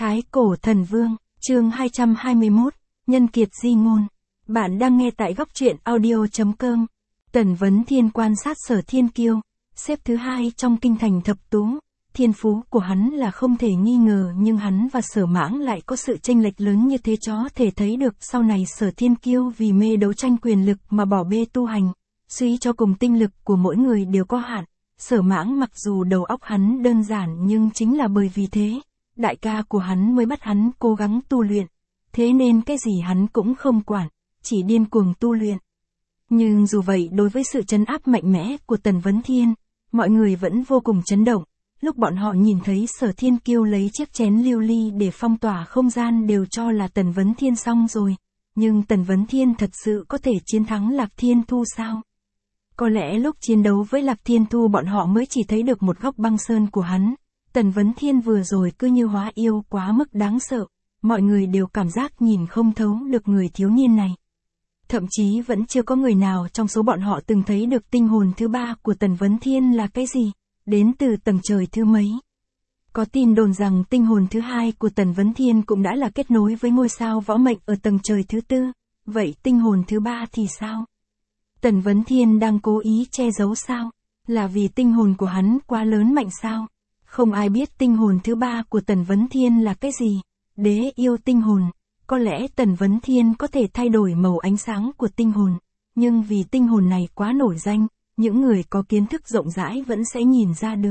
Thái Cổ Thần Vương, chương 221, Nhân Kiệt Di Ngôn. Bạn đang nghe tại góc truyện audio.com. Tần Vấn Thiên quan sát Sở Thiên Kiêu, xếp thứ 2 trong kinh thành thập tú. Thiên phú của hắn là không thể nghi ngờ, nhưng hắn và Sở Mãng lại có sự chênh lệch lớn như thế, có thể thấy được sau này Sở Thiên Kiêu vì mê đấu tranh quyền lực mà bỏ bê tu hành, suy cho cùng tinh lực của mỗi người đều có hạn. Sở Mãng mặc dù đầu óc hắn đơn giản, nhưng chính là bởi vì thế, đại ca của hắn mới bắt hắn cố gắng tu luyện. Thế nên cái gì hắn cũng không quản, chỉ điên cuồng tu luyện. Nhưng dù vậy, đối với sự trấn áp mạnh mẽ của Tần Vấn Thiên, mọi người vẫn vô cùng chấn động. Lúc bọn họ nhìn thấy Sở Thiên Kiêu lấy chiếc chén lưu ly để phong tỏa không gian đều cho là Tần Vấn Thiên xong rồi. Nhưng Tần Vấn Thiên thật sự có thể chiến thắng Lạc Thiên Thu sao? Có lẽ lúc chiến đấu với Lạc Thiên Thu bọn họ mới chỉ thấy được một góc băng sơn của hắn. Tần Vấn Thiên vừa rồi cứ như hóa yêu quá mức đáng sợ. Mọi người đều cảm giác nhìn không thấu được người thiếu niên này. Thậm chí vẫn chưa có người nào trong số bọn họ từng thấy được tinh hồn thứ 3 của Tần Vấn Thiên là cái gì, đến từ tầng trời thứ mấy. Có tin đồn rằng tinh hồn thứ 2 của Tần Vấn Thiên cũng đã là kết nối với ngôi sao võ mệnh ở tầng trời thứ 4, vậy tinh hồn thứ 3 thì sao? Tần Vấn Thiên đang cố ý che giấu sao? Là vì tinh hồn của hắn quá lớn mạnh sao? Không ai biết tinh hồn thứ 3 của Tần Vấn Thiên là cái gì. Đế yêu tinh hồn. Có lẽ Tần Vấn Thiên có thể thay đổi màu ánh sáng của tinh hồn, nhưng vì tinh hồn này quá nổi danh, những người có kiến thức rộng rãi vẫn sẽ nhìn ra được.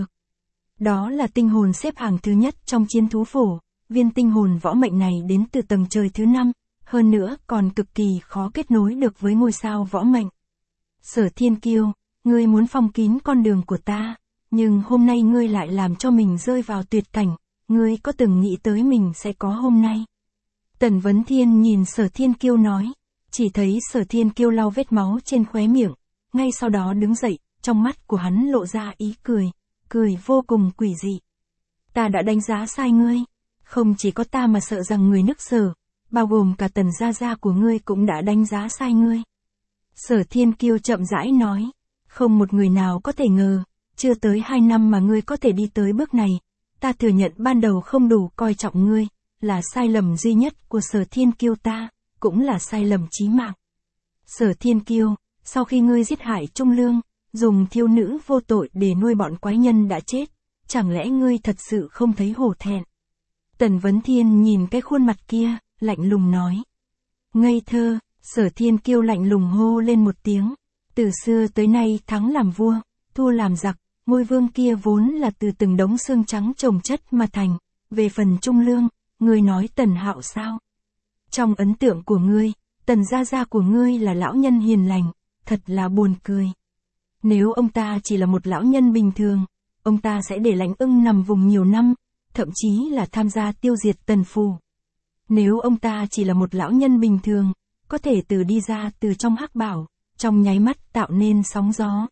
Đó là tinh hồn xếp hàng thứ nhất trong chiến thú phổ. Viên tinh hồn võ mệnh này đến từ tầng trời thứ 5, hơn nữa còn cực kỳ khó kết nối được với ngôi sao võ mệnh. Sở Thiên Kiêu, ngươi muốn phong kín con đường của ta, nhưng hôm nay ngươi lại làm cho mình rơi vào tuyệt cảnh, ngươi có từng nghĩ tới mình sẽ có hôm nay? Tần Vấn Thiên nhìn Sở Thiên Kiêu nói, chỉ thấy Sở Thiên Kiêu lau vết máu trên khóe miệng, ngay sau đó đứng dậy, trong mắt của hắn lộ ra ý cười, cười vô cùng quỷ dị. Ta đã đánh giá sai ngươi, không chỉ có ta mà sợ rằng người nước Sở, bao gồm cả Tần gia gia của ngươi cũng đã đánh giá sai ngươi. Sở Thiên Kiêu chậm rãi nói, không một người nào có thể ngờ, chưa tới 2 năm mà ngươi có thể đi tới bước này. Ta thừa nhận ban đầu không đủ coi trọng ngươi, là sai lầm duy nhất của Sở Thiên Kiêu ta, cũng là sai lầm chí mạng. Sở Thiên Kiêu, sau khi ngươi giết hại Trung Lương, dùng thiếu nữ vô tội để nuôi bọn quái nhân đã chết, chẳng lẽ ngươi thật sự không thấy hổ thẹn? Tần Vấn Thiên nhìn cái khuôn mặt kia, lạnh lùng nói. Ngây thơ. Sở Thiên Kiêu lạnh lùng hô lên một tiếng. Từ xưa tới nay thắng làm vua, thua làm giặc, ngôi vương kia vốn là từ từng đống xương trắng chồng chất mà thành. Về phần Trung Lương, ngươi nói Tần Hạo sao? Trong ấn tượng của ngươi, Tần gia gia của ngươi là lão nhân hiền lành, thật là buồn cười. Nếu ông ta chỉ là một lão nhân bình thường, ông ta sẽ để Lãnh Ưng nằm vùng nhiều năm, thậm chí là tham gia tiêu diệt Tần phủ. Nếu ông ta chỉ là một lão nhân bình thường, có thể đi ra từ trong hắc bảo, trong nháy mắt tạo nên sóng gió.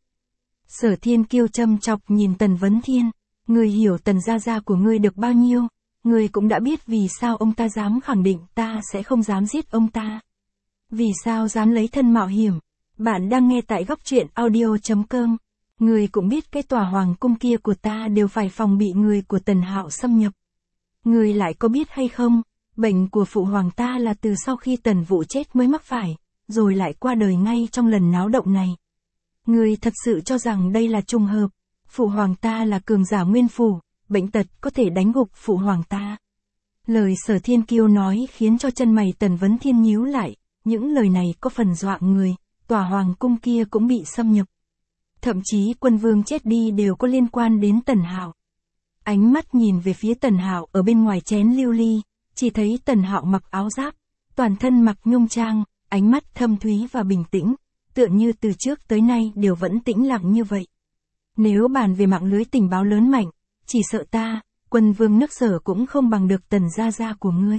Sở Thiên Kiêu châm chọc nhìn Tần Vấn Thiên, ngươi hiểu Tần gia gia của ngươi được bao nhiêu, ngươi cũng đã biết vì sao ông ta dám khẳng định ta sẽ không dám giết ông ta. Vì sao dám lấy thân mạo hiểm? Bạn đang nghe tại góc truyện audio.com. Ngươi cũng biết cái tòa hoàng cung kia của ta đều phải phòng bị người của Tần Hạo xâm nhập. Ngươi lại có biết hay không? Bệnh của phụ hoàng ta là từ sau khi Tần Vũ chết mới mắc phải, rồi lại qua đời ngay trong lần náo động này. Ngươi thật sự cho rằng đây là trùng hợp? Phụ hoàng ta là cường giả nguyên phủ, bệnh tật có thể đánh gục phụ hoàng ta. Lời Sở Thiên Kiêu nói khiến cho chân mày Tần Vấn Thiên nhíu lại, những lời này có phần dọa người, tòa hoàng cung kia cũng bị xâm nhập. Thậm chí quân vương chết đi đều có liên quan đến Tần Hạo. Ánh mắt nhìn về phía Tần Hạo ở bên ngoài chén lưu ly. Chỉ thấy Tần Hạo mặc áo giáp, toàn thân mặc nhung trang, ánh mắt thâm thúy và bình tĩnh, tựa như từ trước tới nay đều vẫn tĩnh lặng như vậy. Nếu bàn về mạng lưới tình báo lớn mạnh, chỉ sợ ta, quân vương nước Sở cũng không bằng được Tần gia gia của ngươi.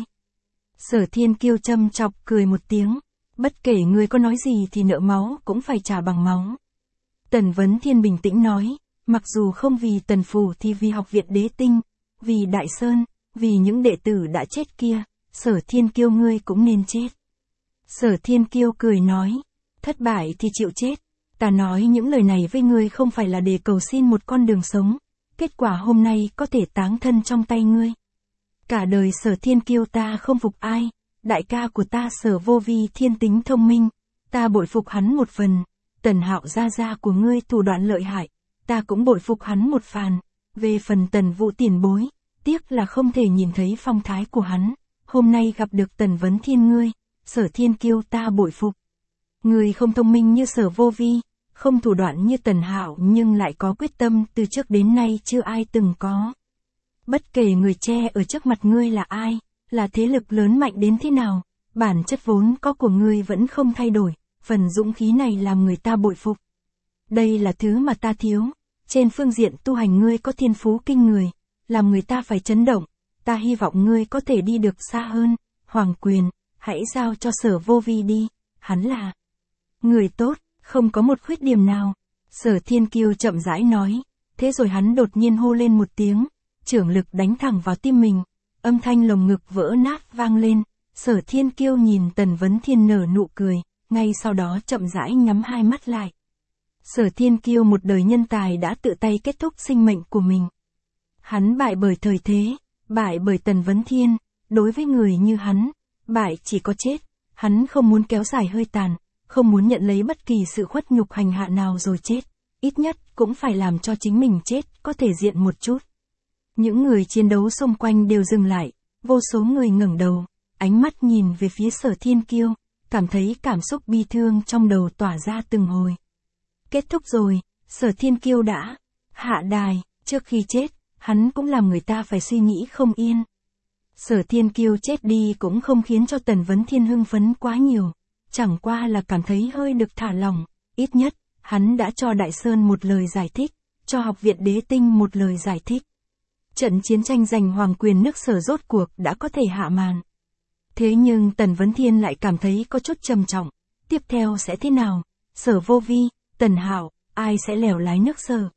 Sở Thiên Kiêu châm chọc cười một tiếng, bất kể ngươi có nói gì thì nợ máu cũng phải trả bằng máu. Tần Vấn Thiên bình tĩnh nói, mặc dù không vì Tần phủ thì vì học viện Đế Tinh, vì Đại Sơn, vì những đệ tử đã chết kia, Sở Thiên Kiêu ngươi cũng nên chết. Sở Thiên Kiêu cười nói, thất bại thì chịu chết. Ta nói những lời này với ngươi không phải là để cầu xin một con đường sống, kết quả hôm nay có thể táng thân trong tay ngươi. Cả đời Sở Thiên Kiêu ta không phục ai, đại ca của ta Sở Vô Vi thiên tính thông minh, ta bội phục hắn một phần, Tần Hạo gia gia của ngươi thủ đoạn lợi hại, ta cũng bội phục hắn một phần, về phần Tần Vũ tiền bối, tiếc là không thể nhìn thấy phong thái của hắn, hôm nay gặp được Tần Vấn Thiên ngươi, Sở Thiên Kiêu ta bội phục. Ngươi không thông minh như Sở Vô Vi, không thủ đoạn như Tần Hạo nhưng lại có quyết tâm từ trước đến nay chưa ai từng có. Bất kể người che ở trước mặt ngươi là ai, là thế lực lớn mạnh đến thế nào, bản chất vốn có của ngươi vẫn không thay đổi, phần dũng khí này làm người ta bội phục. Đây là thứ mà ta thiếu, trên phương diện tu hành ngươi có thiên phú kinh người, làm người ta phải chấn động, ta hy vọng ngươi có thể đi được xa hơn, Hoàng quyền, hãy giao cho Sở Vô Vi đi, hắn là người tốt, không có một khuyết điểm nào. Sở Thiên Kiêu chậm rãi nói, thế rồi hắn đột nhiên hô lên một tiếng, chưởng lực đánh thẳng vào tim mình, âm thanh lồng ngực vỡ nát vang lên, Sở Thiên Kiêu nhìn Tần Vấn Thiên nở nụ cười, ngay sau đó chậm rãi nhắm hai mắt lại. Sở Thiên Kiêu một đời nhân tài đã tự tay kết thúc sinh mệnh của mình. Hắn bại bởi thời thế, bại bởi Tần Vấn Thiên, đối với người như hắn, bại chỉ có chết, hắn không muốn kéo dài hơi tàn, không muốn nhận lấy bất kỳ sự khuất nhục hành hạ nào rồi chết, ít nhất cũng phải làm cho chính mình chết có thể diện một chút. Những người chiến đấu xung quanh đều dừng lại, vô số người ngẩng đầu, ánh mắt nhìn về phía Sở Thiên Kiêu, cảm thấy cảm xúc bi thương trong đầu tỏa ra từng hồi. Kết thúc rồi, Sở Thiên Kiêu đã hạ đài, trước khi chết, hắn cũng làm người ta phải suy nghĩ không yên. Sở Thiên Kiêu chết đi cũng không khiến cho Tần Vấn Thiên hưng phấn quá nhiều, chẳng qua là cảm thấy hơi được thả lỏng, ít nhất, hắn đã cho Đại Sơn một lời giải thích, cho Học viện Đế Tinh một lời giải thích. Trận chiến tranh giành hoàng quyền nước Sở rốt cuộc đã có thể hạ màn. Thế nhưng Tần Vấn Thiên lại cảm thấy có chút trầm trọng, tiếp theo sẽ thế nào? Sở Vô Vi, Tần Hạo, ai sẽ lèo lái nước Sở?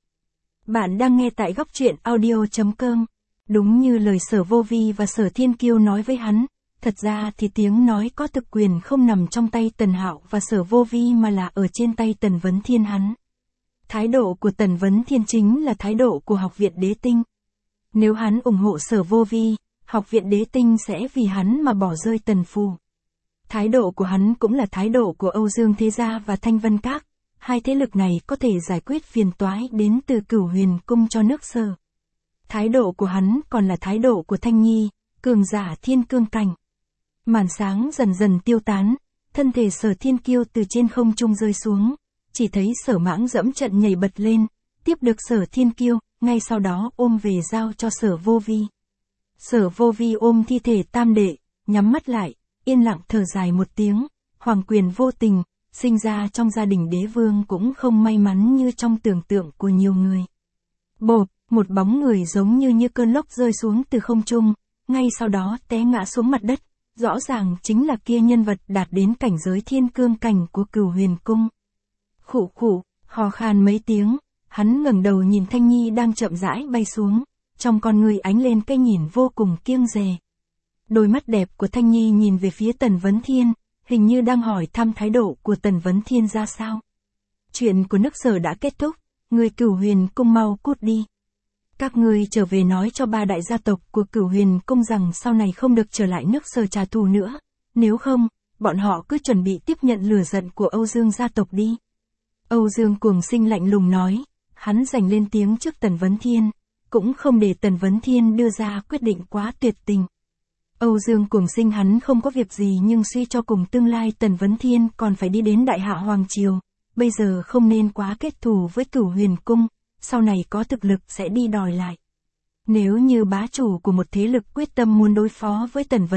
Bạn đang nghe tại góc truyện audio.com. Đúng như lời Sở Vô Vi và Sở Thiên Kiêu nói với hắn, thật ra thì tiếng nói có thực quyền không nằm trong tay Tần Hạo và Sở Vô Vi mà là ở trên tay Tần Vấn Thiên hắn. Thái độ của Tần Vấn Thiên chính là thái độ của Học viện Đế Tinh. Nếu hắn ủng hộ Sở Vô Vi, Học viện Đế Tinh sẽ vì hắn mà bỏ rơi Tần Phù. Thái độ của hắn cũng là thái độ của Âu Dương Thế Gia và Thanh Vân Các, hai thế lực này có thể giải quyết phiền toái đến từ Cửu Huyền Cung cho nước Sở. Thái độ của hắn còn là thái độ của Thanh Nhi, cường giả thiên cương cảnh. Màn sáng dần dần tiêu tán, thân thể Sở Thiên Kiêu từ trên không trung rơi xuống, chỉ thấy Sở Mãng dẫm trận nhảy bật lên, tiếp được Sở Thiên Kiêu, ngay sau đó ôm về giao cho Sở Vô Vi. Sở Vô Vi ôm thi thể tam đệ, nhắm mắt lại, yên lặng thở dài một tiếng, hoàng quyền vô tình, sinh ra trong gia đình đế vương cũng không may mắn như trong tưởng tượng của nhiều người. Bộp, một bóng người giống như cơn lốc rơi xuống từ không trung, ngay sau đó té ngã xuống mặt đất, rõ ràng chính là kia nhân vật đạt đến cảnh giới thiên cương cảnh của Cửu Huyền Cung. Khụ khụ, hò khan mấy tiếng, hắn ngẩng đầu nhìn Thanh Nhi đang chậm rãi bay xuống, trong con người ánh lên cái nhìn vô cùng kiêng dè. Đôi mắt đẹp của Thanh Nhi nhìn về phía Tần Vấn Thiên, hình như đang hỏi thăm thái độ của Tần Vấn Thiên ra sao. Chuyện của nước Sở đã kết thúc, người Cửu Huyền Cung mau cút đi. Các ngươi trở về nói cho ba đại gia tộc của Cửu Huyền Cung rằng sau này không được trở lại nước Sở trả thù nữa, nếu không, bọn họ cứ chuẩn bị tiếp nhận lửa giận của Âu Dương gia tộc đi. Âu Dương Cuồng Sinh lạnh lùng nói, hắn giành lên tiếng trước Tần Vấn Thiên, cũng không để Tần Vấn Thiên đưa ra quyết định quá tuyệt tình. Âu Dương Cuồng Sinh hắn không có việc gì nhưng suy cho cùng tương lai Tần Vấn Thiên còn phải đi đến Đại Hạ Hoàng Triều, bây giờ không nên quá kết thù với Cửu Huyền Cung, sau này có thực lực sẽ đi đòi lại. Nếu như bá chủ của một thế lực quyết tâm muốn đối phó với Tần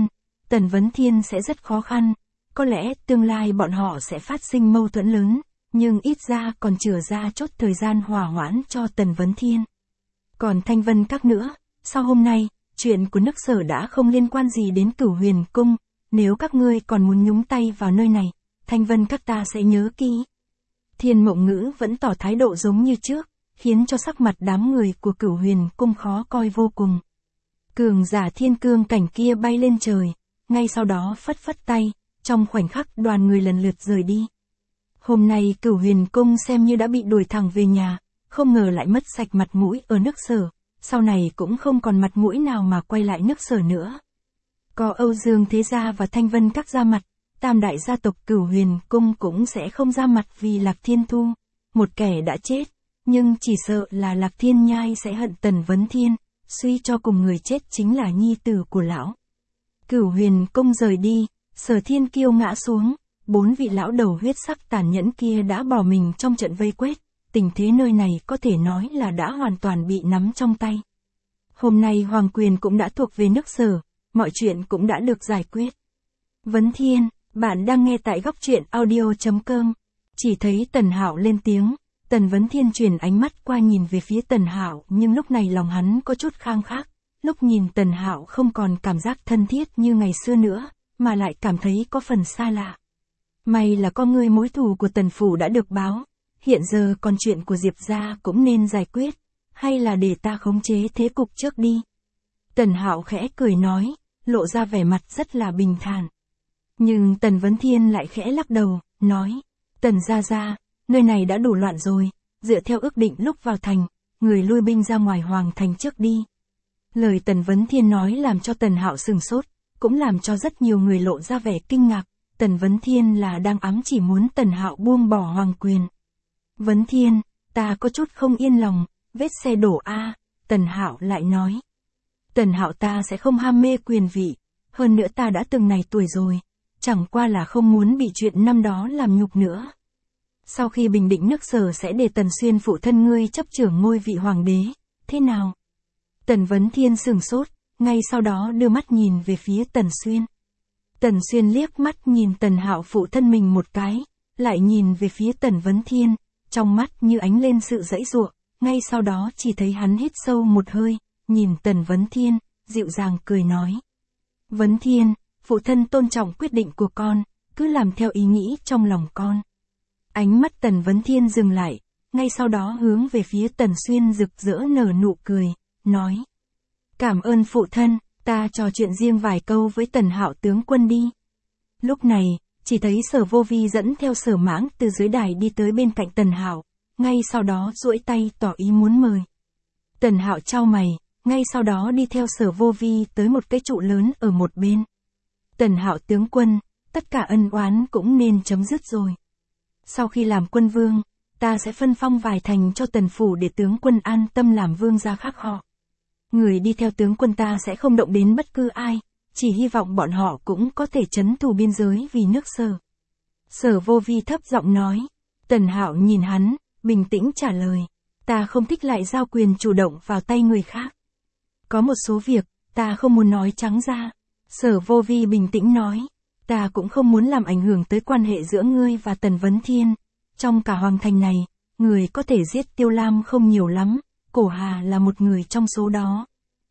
Vấn Thiên sẽ rất khó khăn, có lẽ tương lai bọn họ sẽ phát sinh mâu thuẫn lớn, nhưng ít ra còn chừa ra chốt thời gian hòa hoãn cho Tần Vấn Thiên. Còn Thanh Vân Các nữa, sau hôm nay, chuyện của nước Sở đã không liên quan gì đến Cửu Huyền Cung, nếu các ngươi còn muốn nhúng tay vào nơi này, Thanh Vân Các ta sẽ nhớ kỹ. Thiên Mộng Ngữ vẫn tỏ thái độ giống như trước, khiến cho sắc mặt đám người của Cửu Huyền Cung khó coi vô cùng. Cường giả thiên cương cảnh kia bay lên trời, ngay sau đó phất phất tay, trong khoảnh khắc đoàn người lần lượt rời đi. Hôm nay Cửu Huyền Cung xem như đã bị đuổi thẳng về nhà, không ngờ lại mất sạch mặt mũi ở nước Sở, sau này cũng không còn mặt mũi nào mà quay lại nước Sở nữa. Có Âu Dương Thế Gia và Thanh Vân Các ra mặt, tam đại gia tộc Cửu Huyền Cung cũng sẽ không ra mặt vì Lạc Thiên Thu, một kẻ đã chết, nhưng chỉ sợ là Lạc Thiên Nhai sẽ hận Tần Vấn Thiên, suy cho cùng người chết chính là nhi tử của lão. Cửu Huyền Cung rời đi, Sở Thiên Kiêu ngã xuống, 4 vị lão đầu huyết sắc tàn nhẫn kia đã bỏ mình trong trận vây quét, tình thế nơi này có thể nói là đã hoàn toàn bị nắm trong tay. Hôm nay hoàng quyền cũng đã thuộc về nước Sở, mọi chuyện cũng đã được giải quyết. Vấn Thiên, bạn đang nghe tại góc truyện audio.com. Chỉ thấy Tần Hạo lên tiếng, Tần Vấn Thiên chuyển ánh mắt qua nhìn về phía Tần Hạo, nhưng lúc này lòng hắn có chút khang khác, lúc nhìn Tần Hạo không còn cảm giác thân thiết như ngày xưa nữa, mà lại cảm thấy có phần xa lạ. May là con ngươi mối thù của Tần phủ đã được báo, hiện giờ còn chuyện của Diệp gia cũng nên giải quyết, hay là để ta khống chế thế cục trước đi. Tần Hạo khẽ cười nói, lộ ra vẻ mặt rất là bình thản. Nhưng Tần Vấn Thiên lại khẽ lắc đầu, nói, Tần gia gia, nơi này đã đủ loạn rồi, dựa theo ước định lúc vào thành, người lui binh ra ngoài hoàng thành trước đi. Lời Tần Vấn Thiên nói làm cho Tần Hạo sừng sốt, cũng làm cho rất nhiều người lộ ra vẻ kinh ngạc, Tần Vấn Thiên là đang ám chỉ muốn Tần Hạo buông bỏ hoàng quyền. Vấn Thiên, ta có chút không yên lòng, vết xe đổ a, Tần Hạo lại nói. Tần Hạo ta sẽ không ham mê quyền vị, hơn nữa ta đã từng này tuổi rồi, chẳng qua là không muốn bị chuyện năm đó làm nhục nữa. Sau khi bình định nước Sở sẽ để Tần Xuyên phụ thân ngươi chấp trưởng ngôi vị hoàng đế, thế nào? Tần Vấn Thiên sửng sốt, ngay sau đó đưa mắt nhìn về phía Tần Xuyên. Tần Xuyên liếc mắt nhìn Tần Hạo phụ thân mình một cái, lại nhìn về phía Tần Vấn Thiên, trong mắt như ánh lên sự giãy giụa, ngay sau đó chỉ thấy hắn hít sâu một hơi, nhìn Tần Vấn Thiên, dịu dàng cười nói. Vấn Thiên, phụ thân tôn trọng quyết định của con, cứ làm theo ý nghĩ trong lòng con. Ánh mắt Tần Vấn Thiên dừng lại, ngay sau đó hướng về phía Tần Xuyên rực rỡ nở nụ cười, nói. Cảm ơn phụ thân, ta trò chuyện riêng vài câu với Tần Hạo tướng quân đi. Lúc này, chỉ thấy Sở Vô Vi dẫn theo Sở Mãng từ dưới đài đi tới bên cạnh Tần Hạo, ngay sau đó duỗi tay tỏ ý muốn mời. Tần Hạo chau mày, ngay sau đó đi theo Sở Vô Vi tới một cái trụ lớn ở một bên. Tần Hạo tướng quân, tất cả ân oán cũng nên chấm dứt rồi. Sau khi làm quân vương, ta sẽ phân phong vài thành cho Tần phủ để tướng quân an tâm làm vương gia khác họ. Người đi theo tướng quân ta sẽ không động đến bất cứ ai, chỉ hy vọng bọn họ cũng có thể trấn thủ biên giới vì nước Sở. Sở Vô Vi thấp giọng nói. Tần Hạo nhìn hắn, bình tĩnh trả lời. Ta không thích lại giao quyền chủ động vào tay người khác. Có một số việc, ta không muốn nói trắng ra. Sở Vô Vi bình tĩnh nói. Ta cũng không muốn làm ảnh hưởng tới quan hệ giữa ngươi và Tần Vấn Thiên. Trong cả hoàng thành này, người có thể giết Tiêu Lam không nhiều lắm, Cổ Hà là một người trong số đó.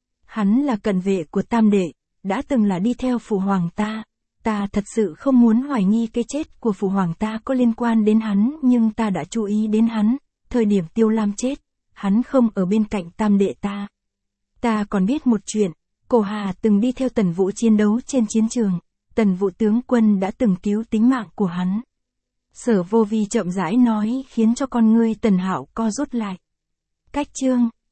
Hắn là cận vệ của Tam đệ, đã từng là đi theo phụ hoàng ta. Ta thật sự không muốn hoài nghi cái chết của phụ hoàng ta có liên quan đến hắn, nhưng ta đã chú ý đến hắn. Thời điểm Tiêu Lam chết, hắn không ở bên cạnh Tam đệ ta. Ta còn biết một chuyện, Cổ Hà từng đi theo Tần Vũ chiến đấu trên chiến trường. Tần Vũ tướng quân đã từng cứu tính mạng của hắn. Sở Vô Vi chậm rãi nói khiến cho con ngươi Tần Hạo co rút lại. Cách chương